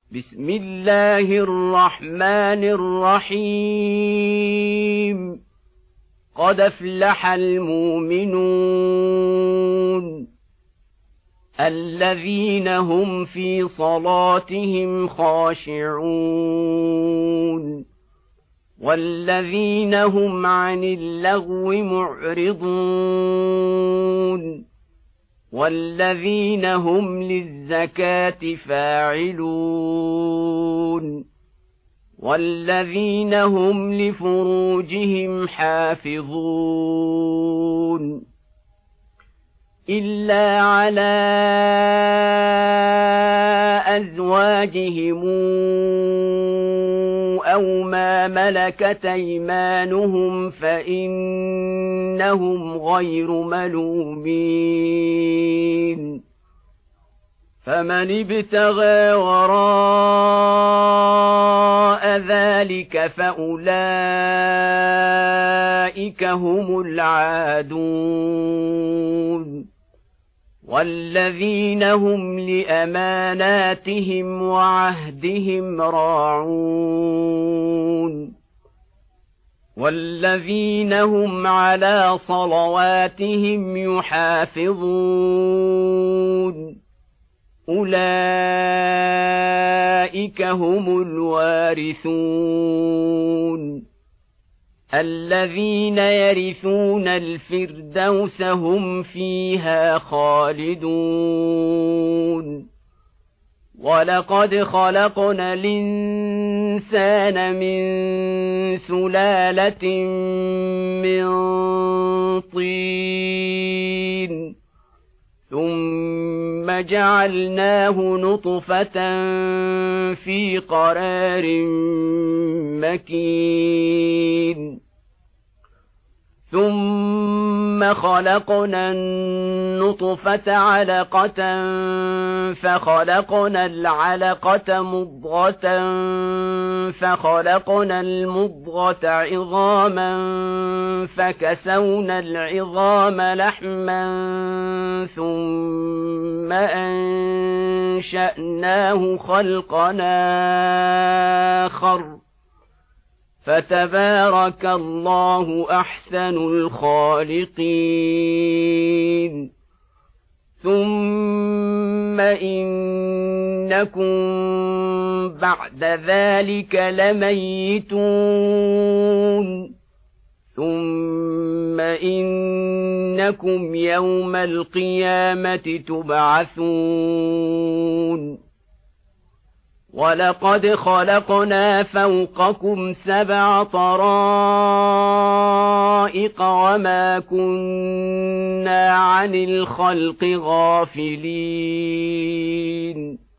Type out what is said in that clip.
بسم الله الرحمن الرحيم قد أفلح المؤمنون الذين هم في صلاتهم خاشعون والذين هم عن اللغو معرضون والذين هم للزكاة فاعلون والذين هم لفروجهم حافظون إلا على أزواجهم أو ما ملكت أيمانهم فإنهم غير ملومين فمن ابتغى وراء ذلك فأولئك هم العادون والذين هم لأماناتهم وعهدهم راعون والذين هم على صلواتهم يحافظون أولئك هم الوارثون الذين يرثون الفردوس هم فيها خالدون ولقد خلقنا الإنسان من سلالة من طين ثم جعلناه نطفة في قرار مكين ثم خلقنا النطفة علقة فخلقنا العلقة مضغة فخلقنا المضغة عظاما فكسونا العظام لحما ثم أنشأناه خلقا آخر فتبارك الله أحسن الخالقين ثم إنكم بعد ذلك لميتون ثم إنكم يوم القيامة تبعثون ولقد خلقنا فوقكم 7 طرائق وما كنا عن الخلق غافلين